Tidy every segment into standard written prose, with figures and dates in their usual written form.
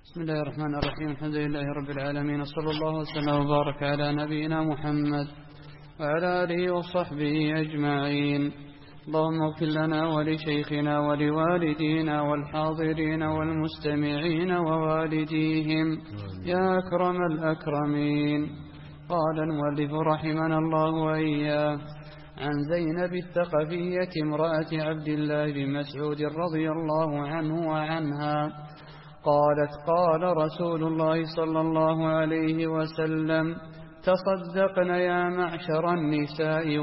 بسم الله الرحمن الرحيم. الحمد لله رب العالمين، صلى الله وسلم وبارك على نبينا محمد وعلى آله وصحبه أجمعين. اللهم اغفر لنا ولشيخنا ولوالدينا والحاضرين والمستمعين ووالديهم يا أكرم الأكرمين. قال المؤلف رحمنا الله وإياه: عن زينب الثقفية امرأة عبد الله بن مسعود رضي الله عنه وعنها قالت: قال رسول الله صلى الله عليه وسلم: تصدقن يا معشر النساء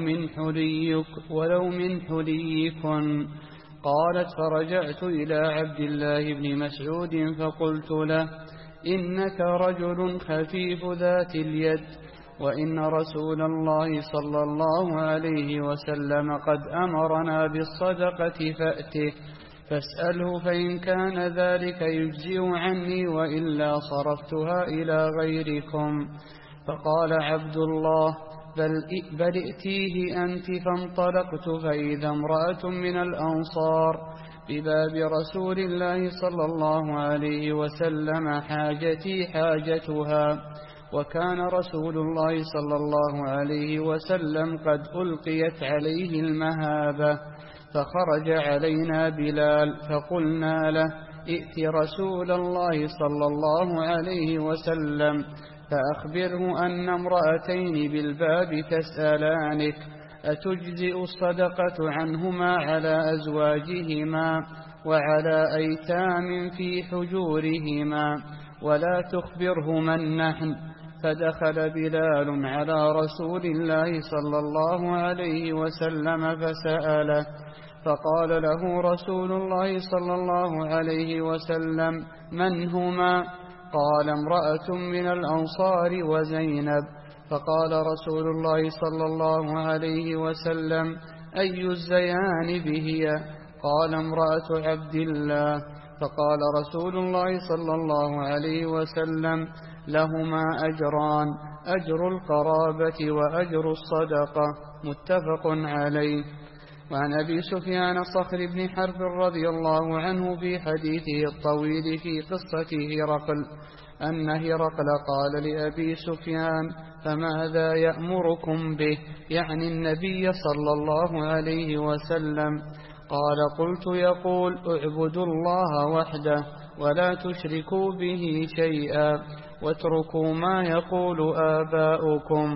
ولو من حليكن. قالت: فرجعت إلى عبد الله بن مسعود فقلت له: إنك رجل خفيف ذات اليد، وإن رسول الله صلى الله عليه وسلم قد أمرنا بالصدقة فأته فاسأله، فإن كان ذلك يجزئ عني، وإلا صرفتها إلى غيركم. فقال عبد الله: بل ائتيه أنت. فانطلقت فإذا امرأة من الأنصار بباب رسول الله صلى الله عليه وسلم حاجتي حاجتها، وكان رسول الله صلى الله عليه وسلم قد ألقيت عليه المهابة. فخرج علينا بلال فقلنا له: ائت رسول الله صلى الله عليه وسلم فأخبره أن امرأتين بالباب تسألانك أتجزئ الصدقة عنهما على أزواجهما وعلى أيتام في حجورهما، ولا تخبرهما النحن. فدخل بلال على رسول الله صلى الله عليه وسلم فسأله، فقال له رسول الله صلى الله عليه وسلم: من هما؟ قال: امرأة من الأنصار وزينب. فقال رسول الله صلى الله عليه وسلم: أي الزيان بهي؟ قال: امرأة عبد الله. فقال رسول الله صلى الله عليه وسلم: لهما أجران، أجر القرابة وأجر الصدقة. متفق عليه. وعن أبي سفيان صخر بن حرب رضي الله عنه في حديثه الطويل في قصة هرقل أن هرقل قال لأبي سفيان: فماذا يأمركم به؟ يعني النبي صلى الله عليه وسلم. قال: قلت: يقول: اعبدوا الله وحده ولا تشركوا به شيئا، واتركوا ما يقول آباؤكم،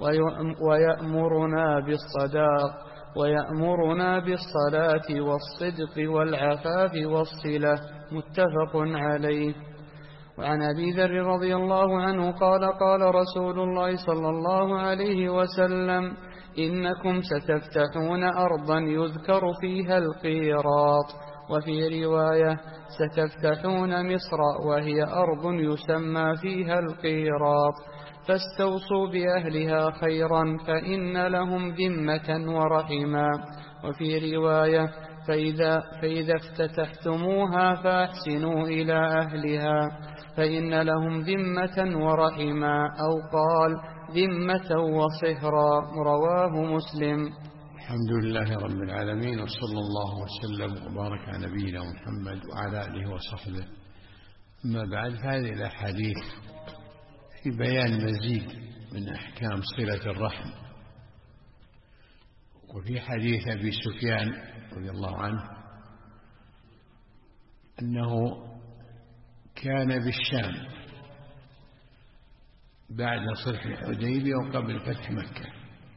ويأمرنا بالصلاة والصدق والعفاف والصلة. متفق عليه. وعن أبي ذر رضي الله عنه قال: قال رسول الله صلى الله عليه وسلم: إنكم ستفتحون أرضا يذكر فيها القيراط. وفي رواية: ستفتحون مصر وهي أرض يسمى فيها القيراط، فاستوصوا بأهلها خيرا فإن لهم ذمة ورحما. وفي رواية: فإذا افتتحتموها فأحسنوا إلى أهلها فإن لهم ذمة ورحما، أو قال: ذمة وصهرا. رواه مسلم. الحمد لله رب العالمين، وصلى الله وسلم وبارك على نبينا محمد وعلى آله وصحبه. أما بعد، فهذه الأحاديث في بيان مزيد من أحكام صلة الرحم. وفي حديث أبي سفيان رضي الله عنه أنه كان بالشام بعد صلح الحديبية وقبل فتح مكة،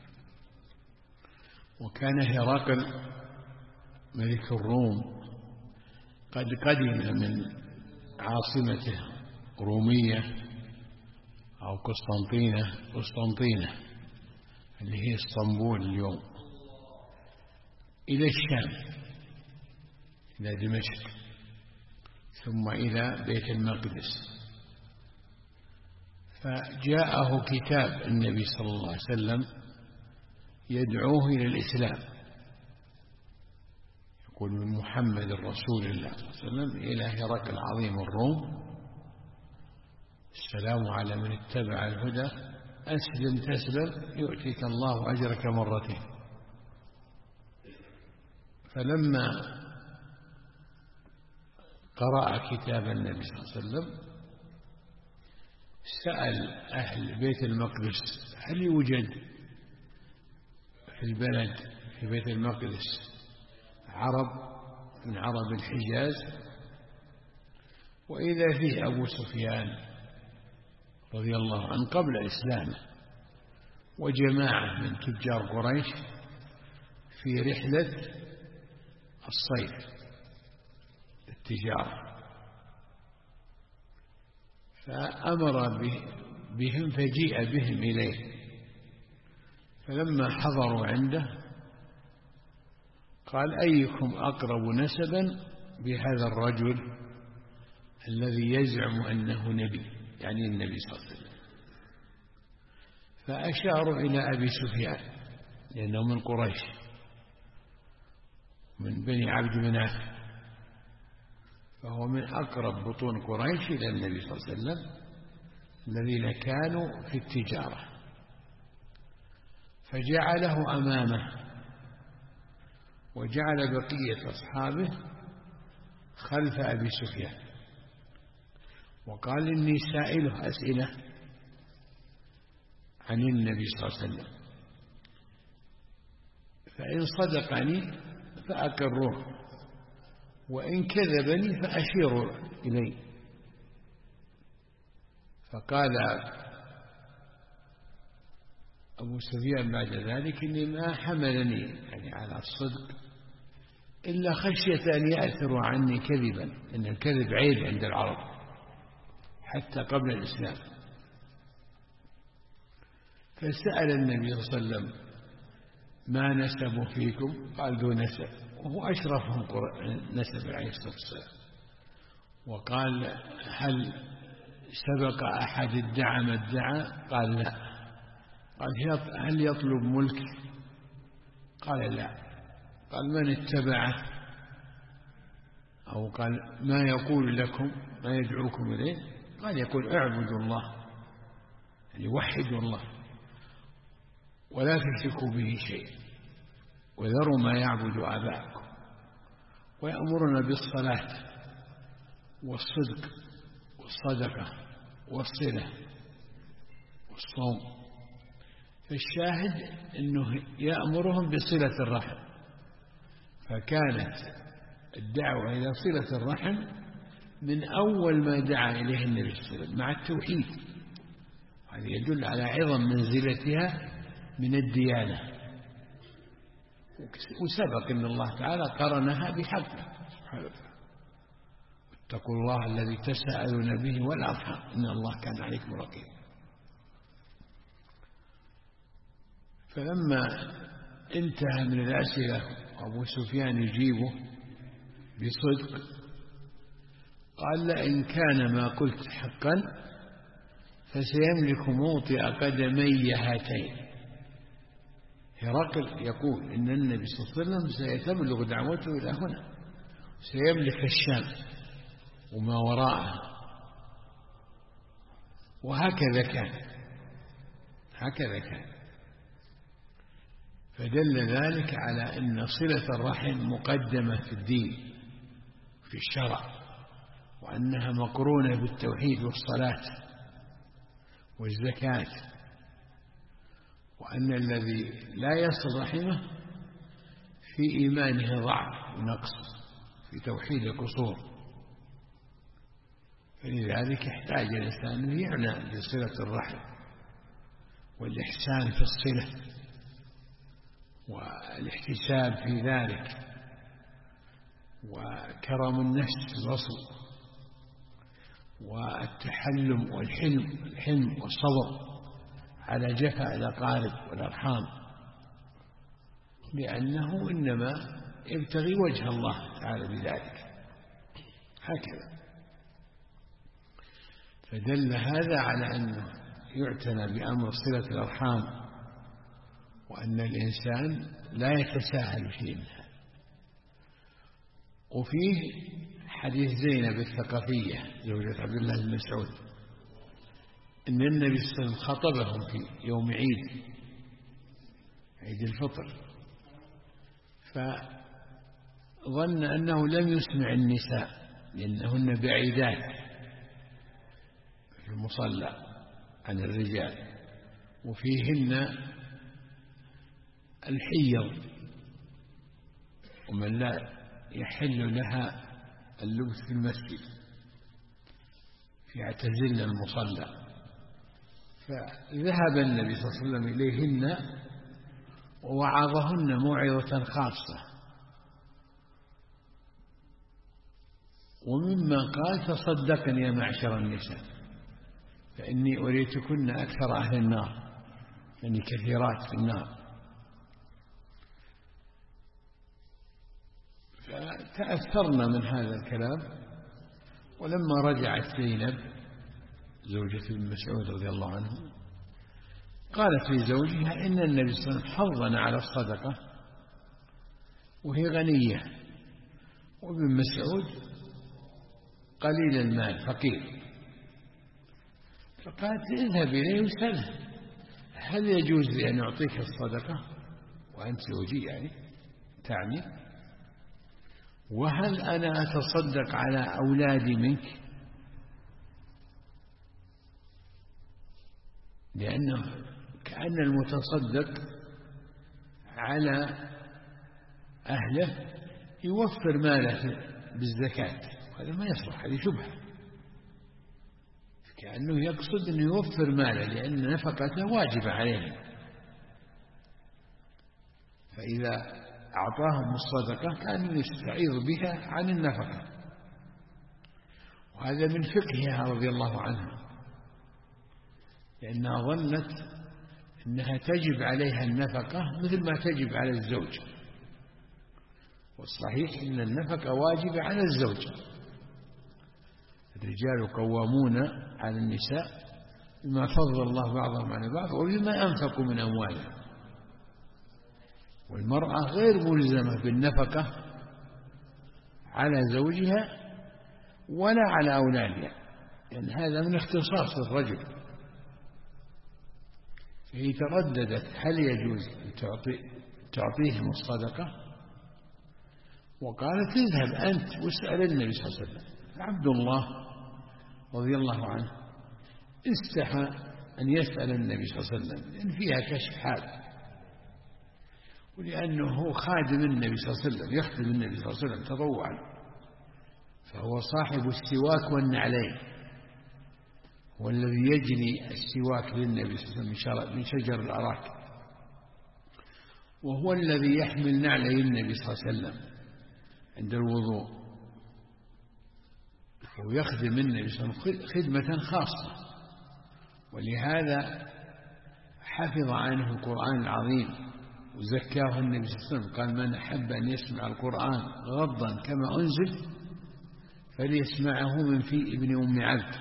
وكان هرقل ملك الروم قد قدم من عاصمته رومية أو قسطنطينة اللي هي اسطنبول اليوم إلى الشام، إلى دمشق، ثم إلى بيت المقدس. فجاءه كتاب النبي صلى الله عليه وسلم يدعوه إلى الإسلام، يقول: من محمد رسول الله صلى الله عليه وسلم إلى هرقل عظيم الروم: السلام على من اتبع الهدى، أسلم تسلم يؤتيك الله أجرك مرتين. فلما قرأ كتاب النبي صلى الله عليه وسلم سأل أهل بيت المقدس هل يوجد في البلد في بيت المقدس عرب من عرب الحجاز؟ وإذا فيه أبو سفيان رضي الله عنه قبل إسلامه وجماعة من تجار قريش في رحلة الصيف التجارة، فأمر بهم فجيء بهم إليه، فلما حضروا عنده قال أيكم أقرب نسبا بهذا الرجل الذي يزعم أنه نبي، يعني النبي صلى الله عليه وسلم؟ فأشاروا إلى أبي سفيان لأنه من قريش من بني عبد مناف، فهو من أقرب بطون قريش إلى النبي صلى الله عليه وسلم الذين كانوا في التجارة، فجعله أمامه وجعل بقية أصحابه خلف أبي سفيان، وقال إني سائله أسئلة عن النبي صلى الله عليه وسلم، فإن صدقني فأقروه وإن كذبني فأشيروا إليه. فقال أبو سفيان بعد ذلك إني ما حملني يعني على الصدق إلا خشية أن يأثروا عني كذبا، إن الكذب عيب عند العرب حتى قبل الإسلام. فسأل النبي صلى الله عليه وسلم ما نسب فيكم؟ قال ذو نسب، وهو أشرفهم نسب عليه الصلاة والسلام. وقال هل سبق أحد ادعى ما ادعى؟ قال لا. قال هل يطلب ملك؟ قال لا. قال من اتبعه؟ أو قال ما يقول لكم ما يدعوكم إليه؟ قال يقول اعبدوا الله، يعني وحدوا الله ولا تشركوا به شيء وذروا ما يعبد آباءكم، ويأمرنا بالصلاة والصدق والصدقة والصلة والصوم. فالشاهد أنه يأمرهم بصلة الرحم، فكانت الدعوة إلى صلة الرحم من أول ما دعا إليه النبي صلى الله عليه وسلم مع التوحيد. هذا يدل على عظم منزلتها من الديانة، وسبق أن الله تعالى قرنها بحقه سبحانه وتعالى اتقوا الله الذي تساءلون به والأرحام إن الله كان عليكم رقيبا. فلما انتهى من الأسئلة أبو سفيان يجيبه بصدق قال لئن كان ما قلت حقا فسيملك موطئ قدمي هاتين. هرقل يقول إن النبي صلى الله عليه وسلم سيتبلغ دعوته إلى هنا، سيملك الشام وما وراءها، وهكذا كان هكذا كان. فدل ذلك على أن صلة الرحم مقدمة في الدين في الشرع، وأنها مقرونة بالتوحيد والصلاة والزكاة، وأن الذي لا يصل رحمه في إيمانه ضعف ونقص، في توحيد قصور. فلذلك يحتاج الإنسان أن يعنى بصلة الرحم والإحسان في الصلة والاحتساب في ذلك وكرم النفس في الوصل والتحلم والحلم والصبر على جفاء الأقارب والأرحام، لأنه إنما يبتغي وجه الله تعالى بذلك. هكذا فدل هذا على أنه يعتنى بأمر صلة الأرحام، وأن الإنسان لا يتساهل فيه منها. وفيه حديث زينب الثقفية زوجة عبد الله بن مسعود أن النبي صلى الله عليه وسلم خطبهم في يوم عيد الفطر، فظن أنه لم يسمع النساء لأنهن بعيدات في المصلى عن الرجال، وفيهن الحيض ومن لا يحل لها اللبس في المسجد فيعتزلن المصلى. فذهب النبي صلى الله عليه وسلم إليهن ووعظهن موعظة خاصة، ومما قال: تصدقن يا معشر النساء فإني أريتكن أكثر أهل النار، يعني كثيرات في النار. فتأثرنا من هذا الكلام. ولما رجعت زينب زوجة ابن مسعود رضي الله عنه قالت لزوجها: إن النبي صلى الله عليه وسلم حضنا على الصدقة وهي غنية، وابن مسعود قليل المال فقير. فقالت: اذهب إليه وسأله هل يجوز لي أن أعطيك الصدقة وأنت زوجي، يعني تعني، وهل أنا أتصدق على أولادي منك؟ لأنه كأن المتصدق على أهله يوفر ماله بالزكاة، هذا ما يصلح، هذه شبهة. كأنه يقصد أنه يوفر ماله لأن نفقته واجبة عليه، فإذا أعطاهم الصدقة كان يستعيض بها عن النفقة. وهذا من فقهها رضي الله عنها، لأنها ظنت أنها تجب عليها النفقة مثل ما تجب على الزوج، والصحيح أن النفقة واجبة على الزوج. الرجال قوامون على النساء بما فضل الله بعضهم على بعض وبما أنفقوا من أموالهم. والمرأة غير ملزمة بالنفقة على زوجها ولا على أولادها، لأن هذا من اختصاص الرجل. فهي ترددت هل يجوز أن تعطيهم الصدقة، وقالت: اذهب أنت واسأل النبي صلى الله عليه وسلم. عبد الله رضي الله عنه استحى أن يسأل النبي صلى الله عليه وسلم، لأن فيها كشف حال، ولأنه خادم النبي صلى الله عليه وسلم، يخدم النبي صلى الله عليه وسلم تطوعا، فهو صاحب السواك والنعلين، هو الذي يجني السواك للنبي صلى الله عليه وسلم من شجر الأراك، وهو الذي يحمل نعلي النبي صلى الله عليه وسلم عند الوضوء، ويخدم النبي صلى الله عليه وسلم خدمة خاصة. ولهذا حفظ عنه القرآن العظيم وزكاه النبي صلى الله عليه وسلم، قال: من أحب أن يسمع القرآن غضا كما أنزل فليسمعه من في ابن أم عبد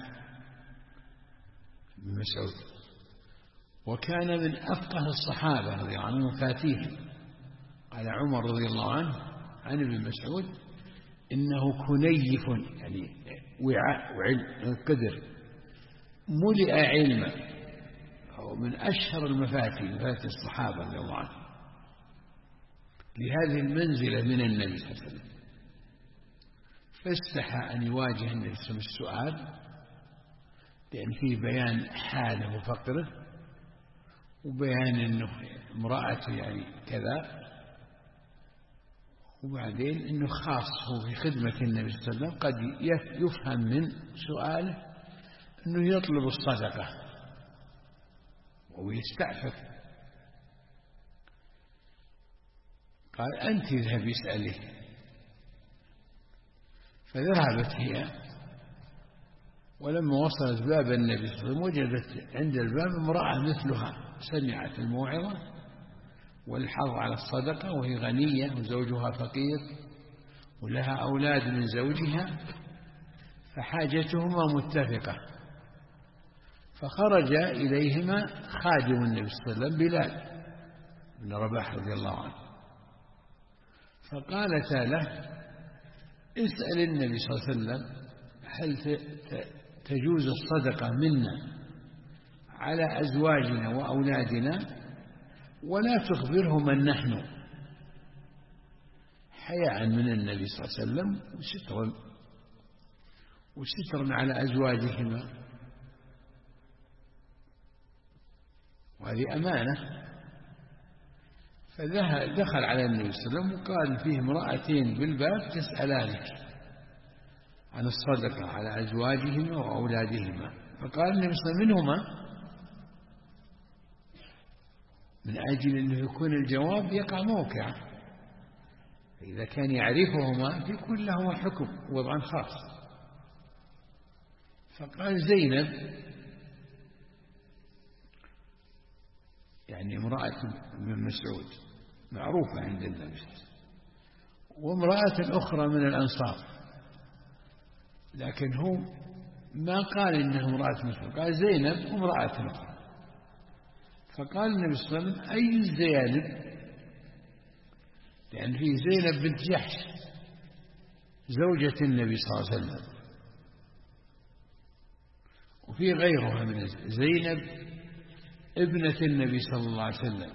بن مسعود. وكان من أفقه الصحابة رضي الله عنهم فاتيهم. قال عمر رضي الله عنه عن ابن مسعود: إنه كنيف، يعني وعاء وعلم قدر ملئ علما، أو من أشهر مفاتيح الصحابة رضي الله عنهم لهذه المنزلة من النبي صلى الله عليه وسلم. فاستحى أن يواجه النبي صلى الله عليه وسلم السؤال، لأن فيه بيان حاله وفقره، وبيان أنه امرأته يعني كذا، وبعدين أنه خاص هو في خدمة النبي صلى الله عليه وسلم. قد يفهم من سؤاله أنه يطلب الصدقة ويستعفف. قال: أنت اذهبي اسأليه. فذهبت هي، ولما وصلت باب النبي صلى الله عليه وسلم وجدت عند الباب امرأة مثلها، سمعت الموعظة والحظ على الصدقة، وهي غنية وزوجها فقير ولها أولاد من زوجها، فحاجتهما متفقة. فخرج إليهما خادم النبي صلى الله عليه وسلم بلال بن رباح رضي الله عنه، فقالتا له: اسأل النبي صلى الله عليه وسلم هل تجوز الصدقة منا على أزواجنا وأولادنا، ولا تخبره من نحن، حياء من النبي صلى الله عليه وسلم وسترا وسترا على أزواجهما، وهذه أمانة. فدخل على النبي صلى الله عليه وسلم وقال فيه امرأتين بالباب تسألانك عن الصدقة على أزواجهما وأولادهما. فقال النبي صلى الله عليه وسلم منهما، من أجل أنه يكون الجواب يقع موقعه، إذا كان يعرفهما يكون له حكم وضعا خاص. فقال زينب، يعني امرأة من مسعود معروفة عند النبي، وامرأة أخرى من الأنصار، لكن هو ما قال إنها امرأة مسعود، قال زينب وامرأة أخرى. فقال النبي صلى الله عليه وسلم أي زينب؟ لأن في زينب بنت جحش زوجة النبي صلى الله عليه وسلم، وفي غيرها من زينب ابنة النبي صلى الله عليه وسلم،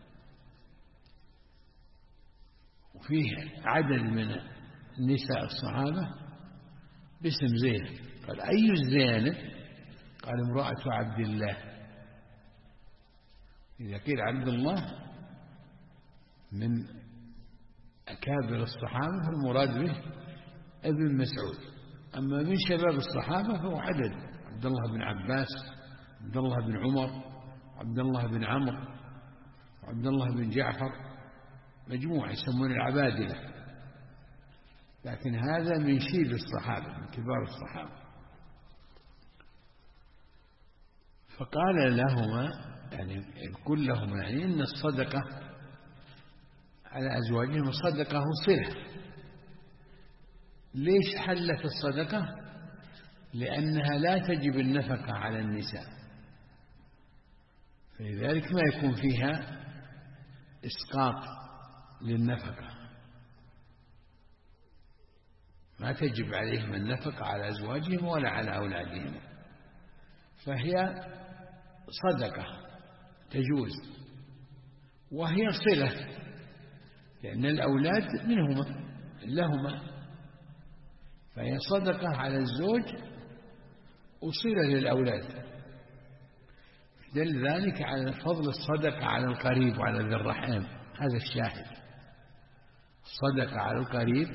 وفيه عدد من نساء الصحابة باسم زينب. قال أي زينب؟ قال امرأة عبد الله. إذا قيل عبد الله من أكابر الصحابة فالمراد به ابن مسعود، أما من شباب الصحابة فهو عدد: عبد الله بن عباس، عبد الله بن عمر، عبد الله بن عمرو، وعبد الله بن جعفر، مجموعة يسمون العبادلة، لكن هذا من شيب الصحابة، من كبار الصحابة. فقال لهما، يعني يقول لهما يعني إن الصدقة على أزواجهم صدقة صلة. ليش حلت الصدقة؟ لأنها لا تجب النفقة على النساء، فلذلك ما يكون فيها إسقاط للنفقة، ما تجب عليهم النفقة على أزواجهم ولا على أولادهم، فهي صدقة تجوز، وهي صلة، لأن الأولاد منهما لهما، فهي صدقة على الزوج وصلة للأولاد. دل ذلك على فضل الصدقة على القريب وعلى ذي الرحم، هذا الشاهد: الصدقة على القريب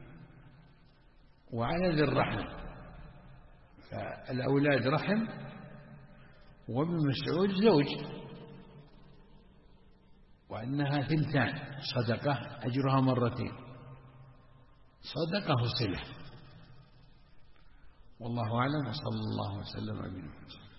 وعلى ذي الرحم. فالأولاد رحم، وابن مسعود زوج، وأنها ثنتان، صدقة أجرها مرتين، صدقة وصلة. والله أعلم، وصلى الله وسلم على نبينا محمد.